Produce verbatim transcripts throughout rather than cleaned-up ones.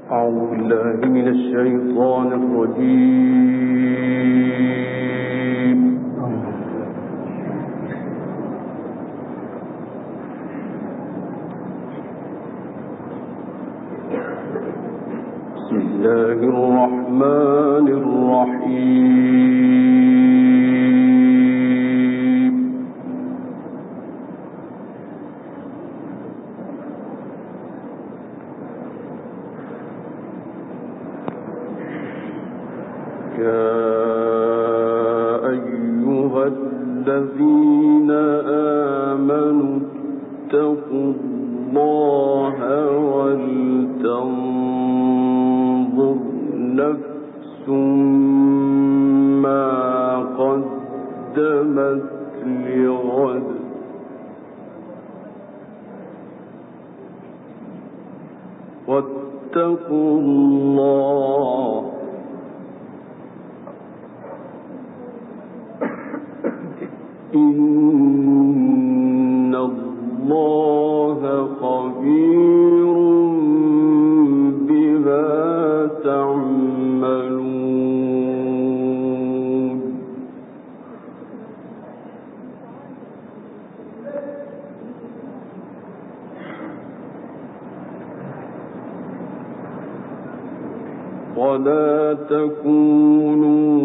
أعوذ بالله من الشيطان الرجيم. بسم الله الرحمن الرحيم. يا أيها الذين آمنوا اتقوا الله ولتنظر نفس ما قدمت لغد واتقوا الله إن الله خبير بما تعملون. ولا تكونوا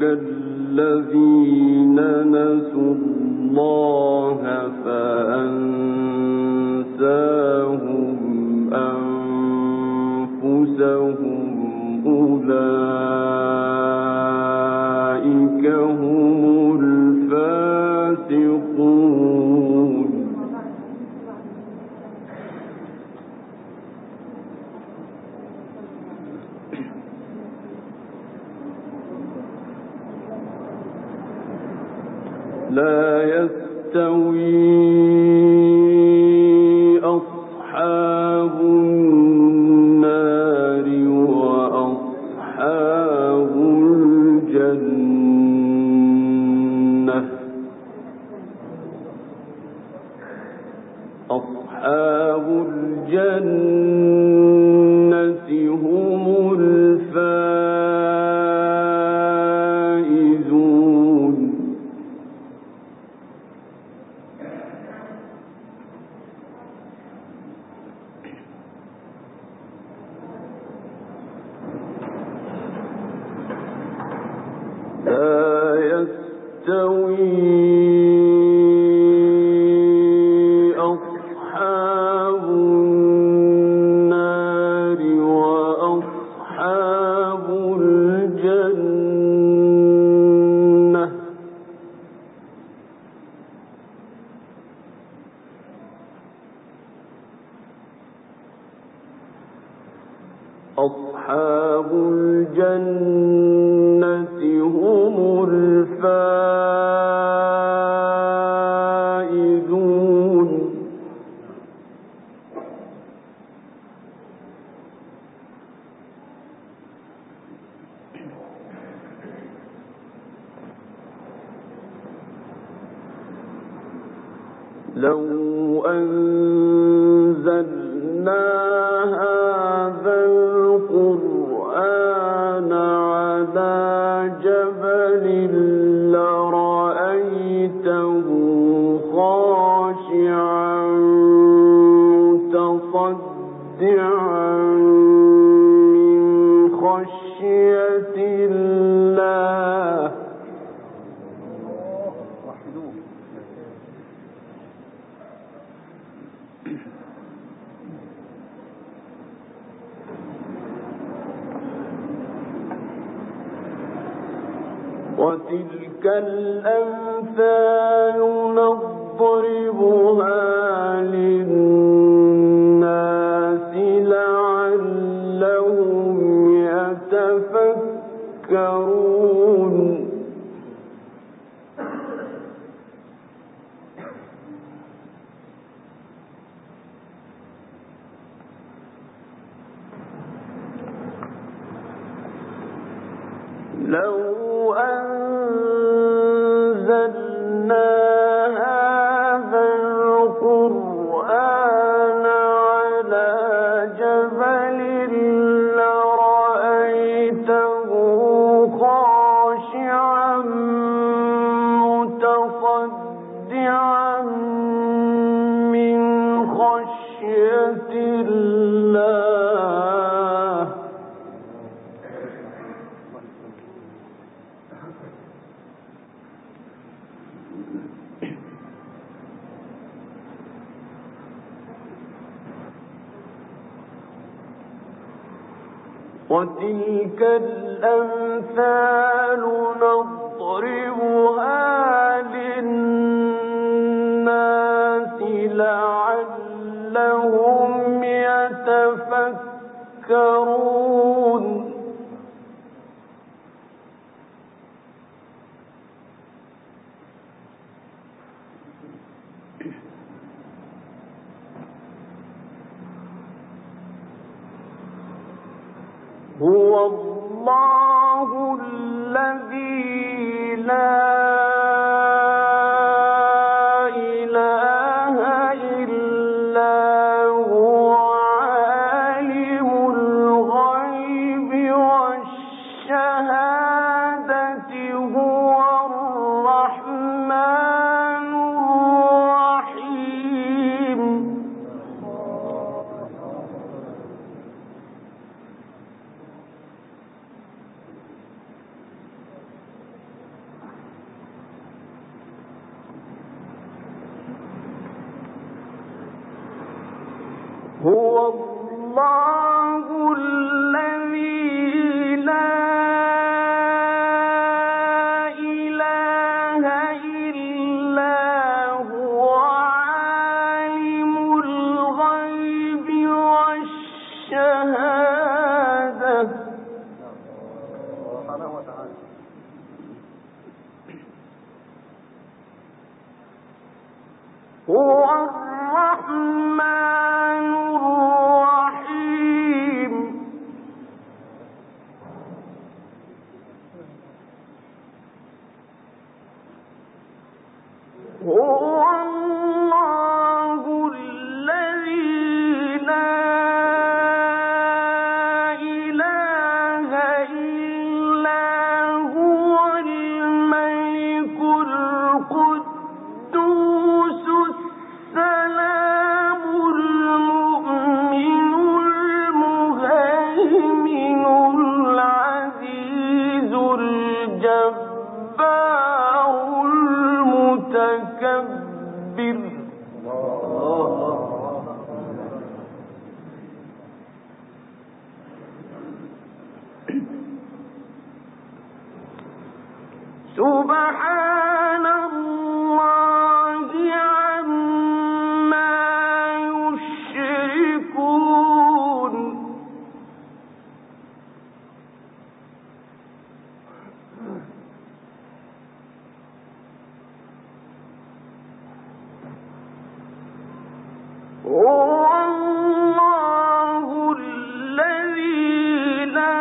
كالذين نسوا الله فأنساهم أنفسهم أولئك هم الفاسقون. لا يستوي أصحاب النار وأصحاب الجنة أصحاب الجنة هم الفائزون. لا يستوي أصحاب النار وأصحاب الجنة أصحاب الجنة هم الفائزون. لو أنزلنا هذا القرآن على جبل لرأيته خاشعا متصدعا من خشية الله. وتلك الأمثال نضربها للناس لعلهم يتفكرون. لو أنزلنا هذا القرآن على جبل وتلك الأمثال نضربها للناس لعلهم يتفكرون. هو الله الذي لا إله إلا هو عالم الغيب والشهادة هو الرحمن الرحيم. هو الله الذي لا إله إلا هو عالم الغيب والشهادة هو الرحمن الرحيم. هو الله الذي لا إله إلا هو الملك القدوس السلام المؤمن المهيمن العزيز الجبار المتكبر. سبحان الله عما يشركون. هو الله الذي لا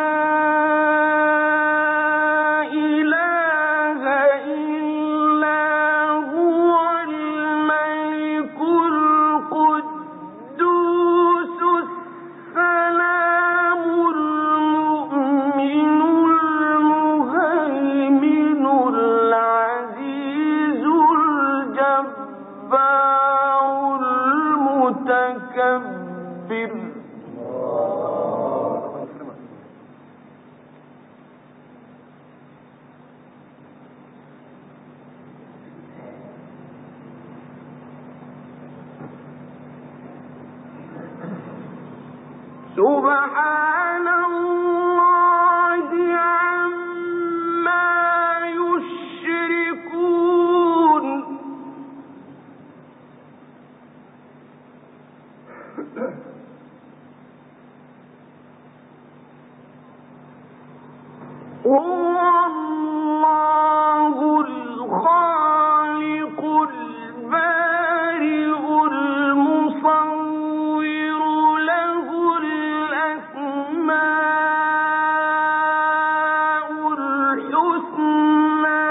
إله إلا هو الملك القدوس السلام المؤمن المهيمن العزيز الجبار المتكبر. سبحان الله عما يشركون. هو الله الخالق البارئ المصور له الأسماء الحسنى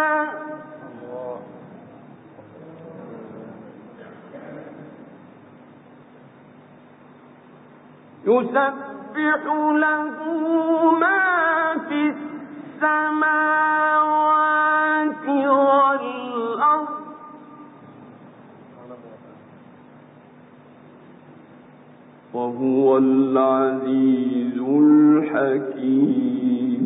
يسبح له ما في السماوات والأرض وهو العزيز الحكيم.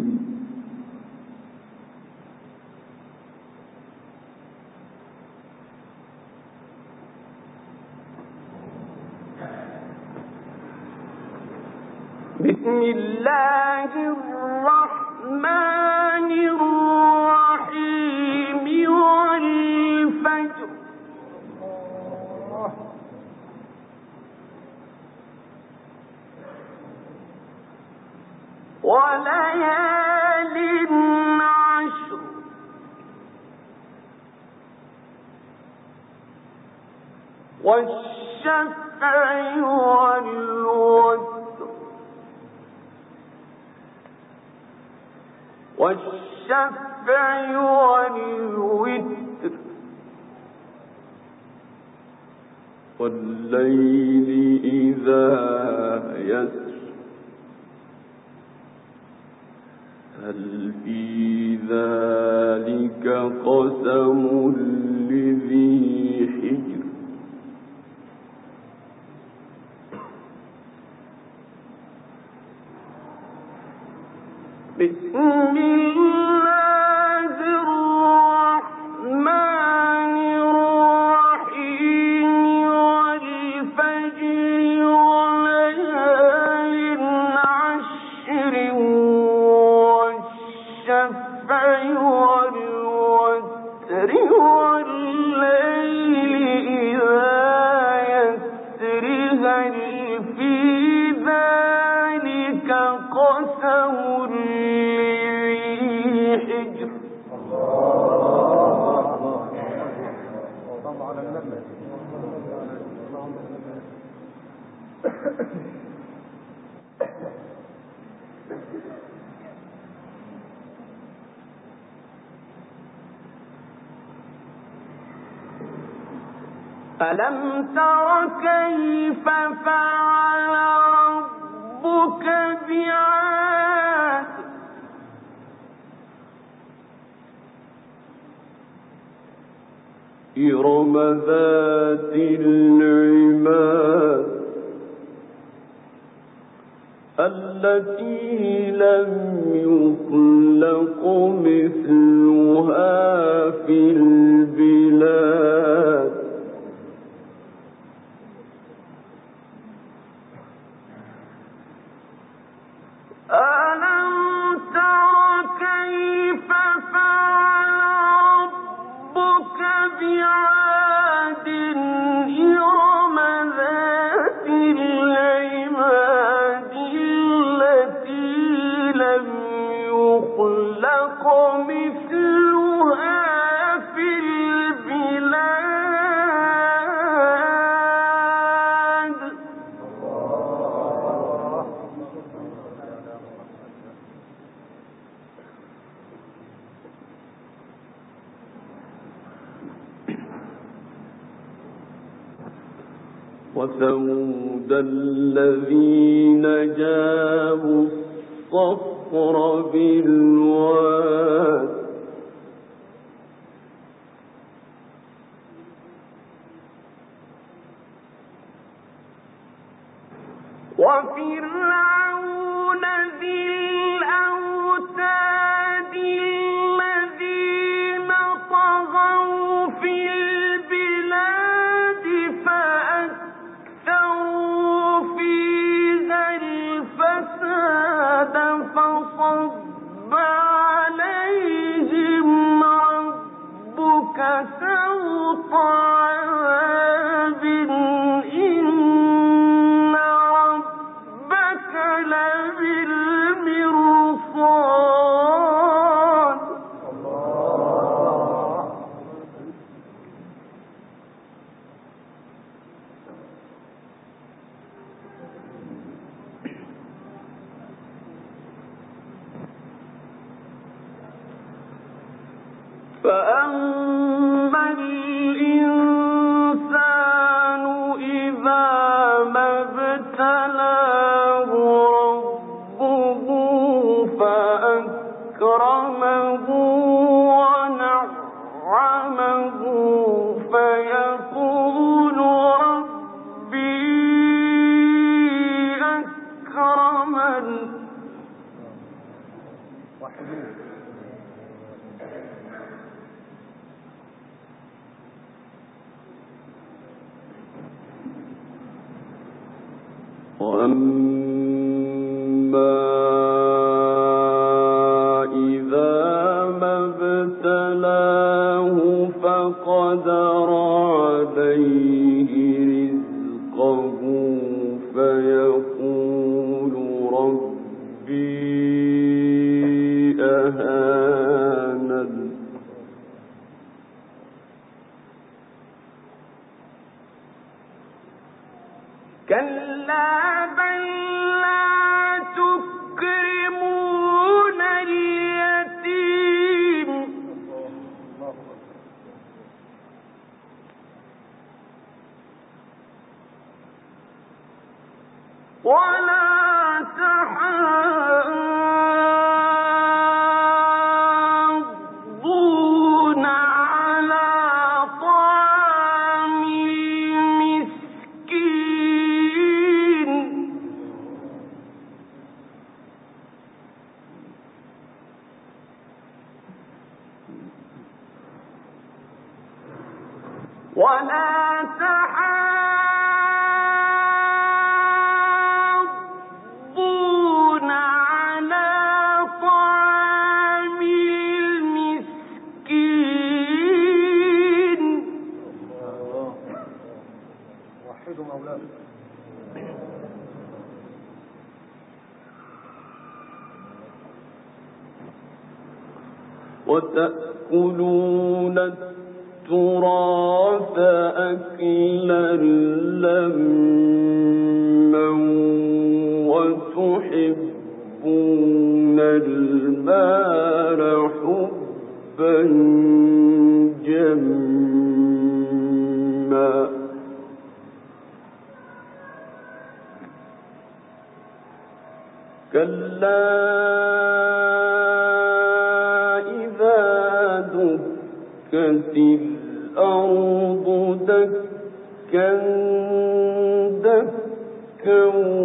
بسم الله الرحمن الرحيم والفجر وليال عشر والشفع والوتر والشفع والوتر والليل إذا يسر هل في ذلك قسم لذي حجر بسم الله الرحمن الرحيم والفجر وليال عشر والشفع والوتر والليل إذا يسر هل في ذلك قسم ألم تر كيف فعل ربك بعاد إرم ذات العماد التي لم يخلق مثلها في البلاد ألم تر كيف فعل ربك بعاد إرم ذات العماد التي لم يخلق مثلها في البلاد وثمود الذين جابوا الصخر بالواد وفرعون ذي الأوتاد الذين طغوا في البلاد فأكثروا فيها الفساد فصب عليهم ربك سوط عذاب إن ربك لبالمرصاد فأما الإنسان إذا ما ابتلاه ربه فأكرمه ونعمه فيقول ربي أكرمن وأما ولا تحاضون على طعام المسكين. وحدوا مولانا. وتأكلون التراث أكلا لما وتحبون المال حبا جما كلا دكت الأرض دكا دكا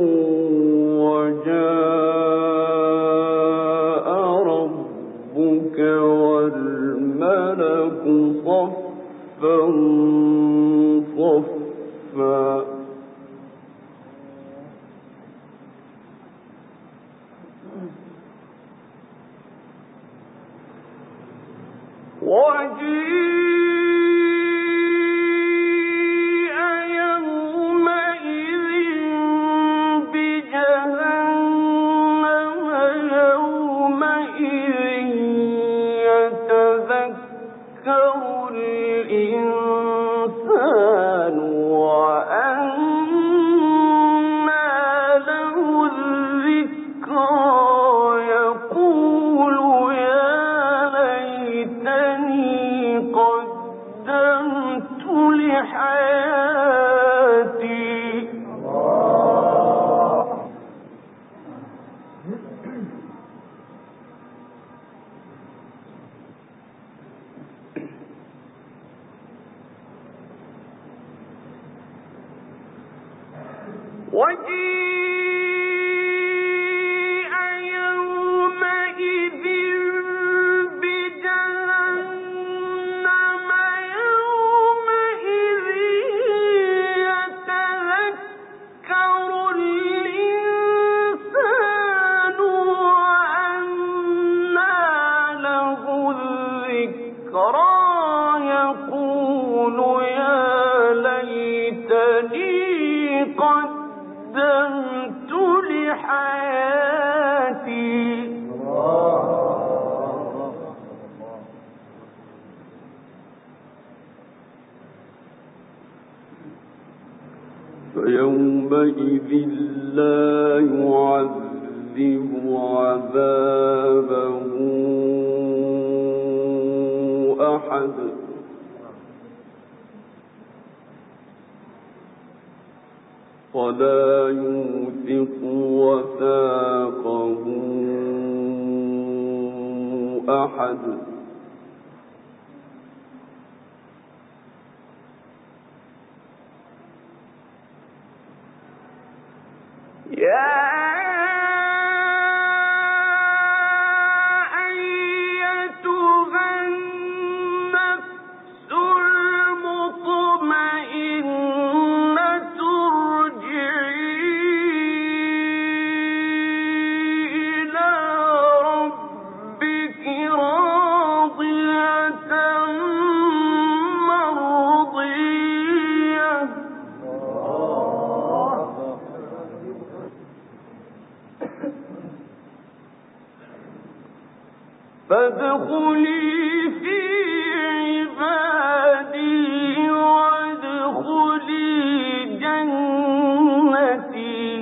وجاء ربك والملك صفا صفا وجيء يومئذ بجهنم يومئذ يتذكر الإنسان وأنى له الذكرى يقول يا ليتني قدمت لحياتي. وجيء يومئذ بجهنم يومئذ يتذكر الإنسان وأنى له الذكرى يقول يا ليتني قدمت لحياتي. فيومئذ لا يعذب عذابه أحد ولا يوثق وثاقه أحد. يا أيتها النفس المطمئنة ارجعي إلى ربك راضية مرضية فادخلي في عبادي وادخلي جنتي.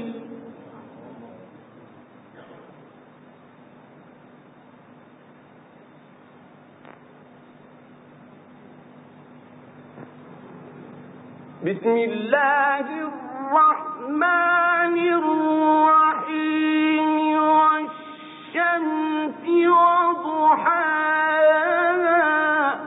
بسم الله الرحمن الرحيم والشمس وضحاها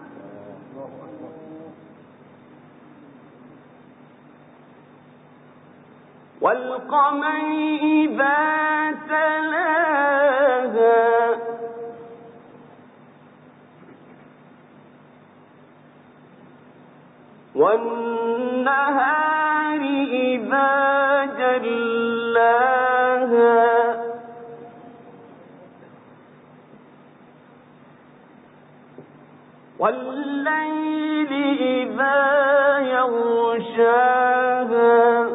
والقمر إذا تلاها والنهار إذا جلاها والليل إذا يغشاها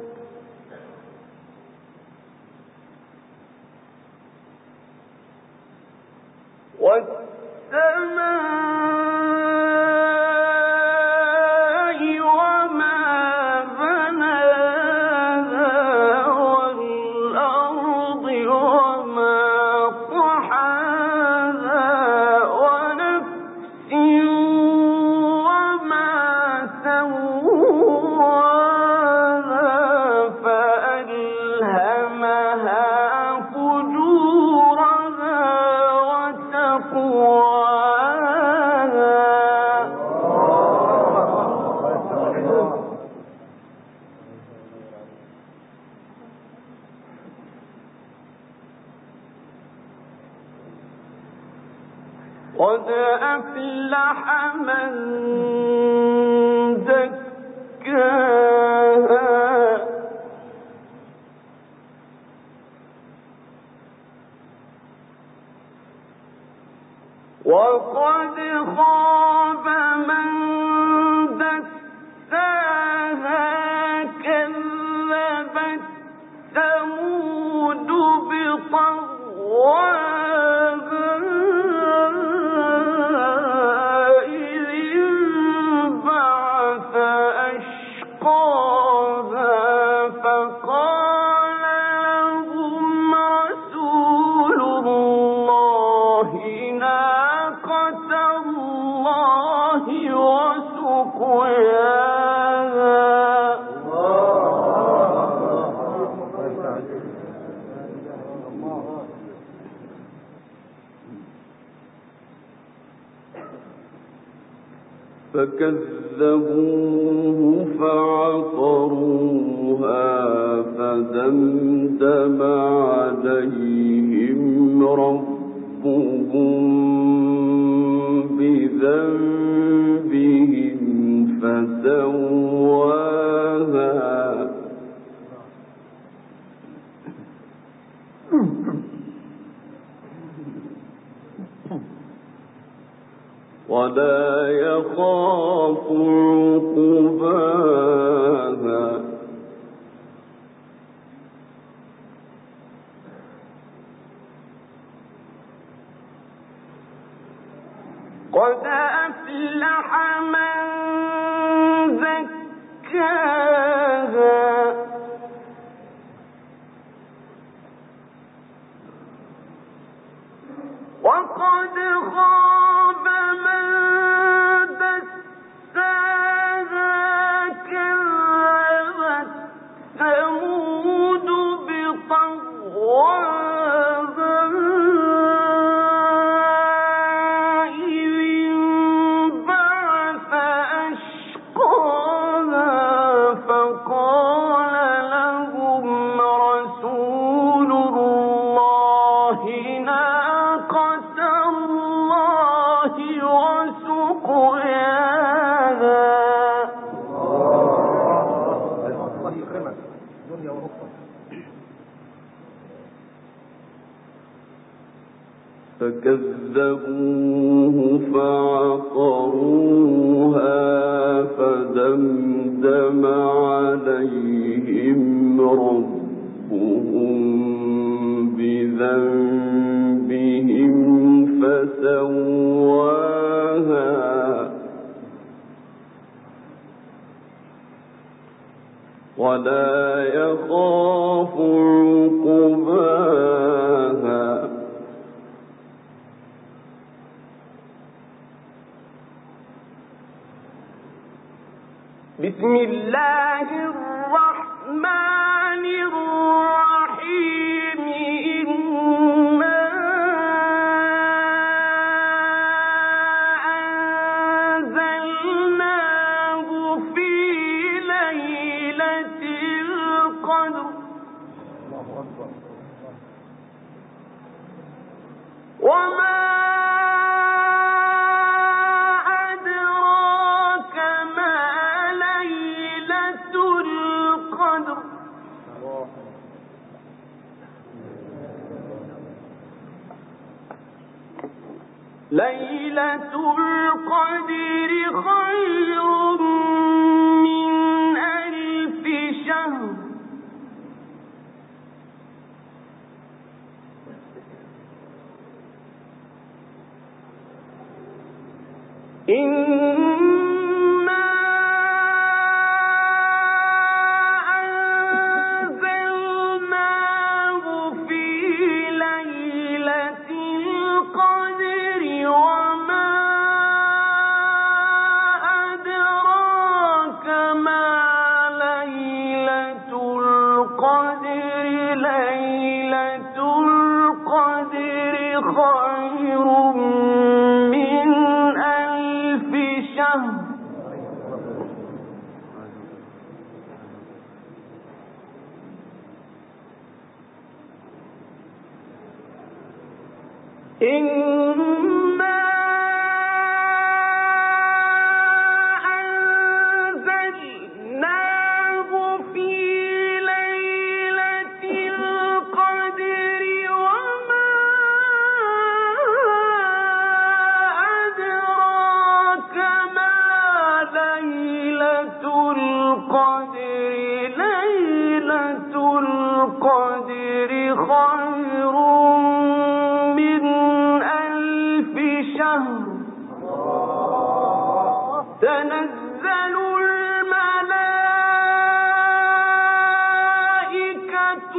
والسماء وما بناها والأرض وما طحاها ونفس وما سواها فألهمها فجورها وتقواها قد أفلح من زكاها وقد خاب من دساها كذبت ثمود بطغواها فكذبوه فعقروها فدمدم عليهم ربهم بذنبهم فسواها ولا يخاف عقباها قد أفلح من زكاها وقد خاب من دساها كذبت ثمود بطغواها إذ انبعث أشقاها فقال لهم رسول الله ناقة الله وسقياها فكذبوه فعقروها فدمدم عليهم ربهم بذنبهم فسواها ولا يخاف عقباها بسم الله الرحمن الرحيم إنا أنزلناه في ليلة القدر وما أدراك ما ليلة القدر خير من ألف شهر إنا أنزلناه في ليلة القدر وما أدراك ما ليلة القدر ليلة القدر خير من ألف شهر إنا أنزلناه في ليلة القدر وما أدراك ما ليلة القدر ليلة القدر خير من ألف شهر تنزل الملائكة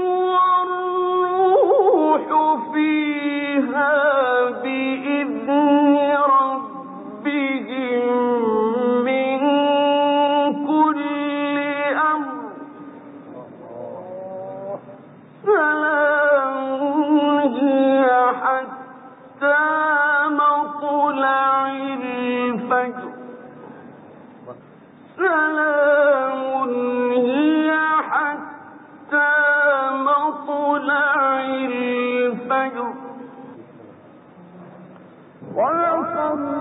والروح فيها بإذن ربهم من كل أمر سلام هي حتى مطلع الفجر سلام هي حتى مطلع الفجر.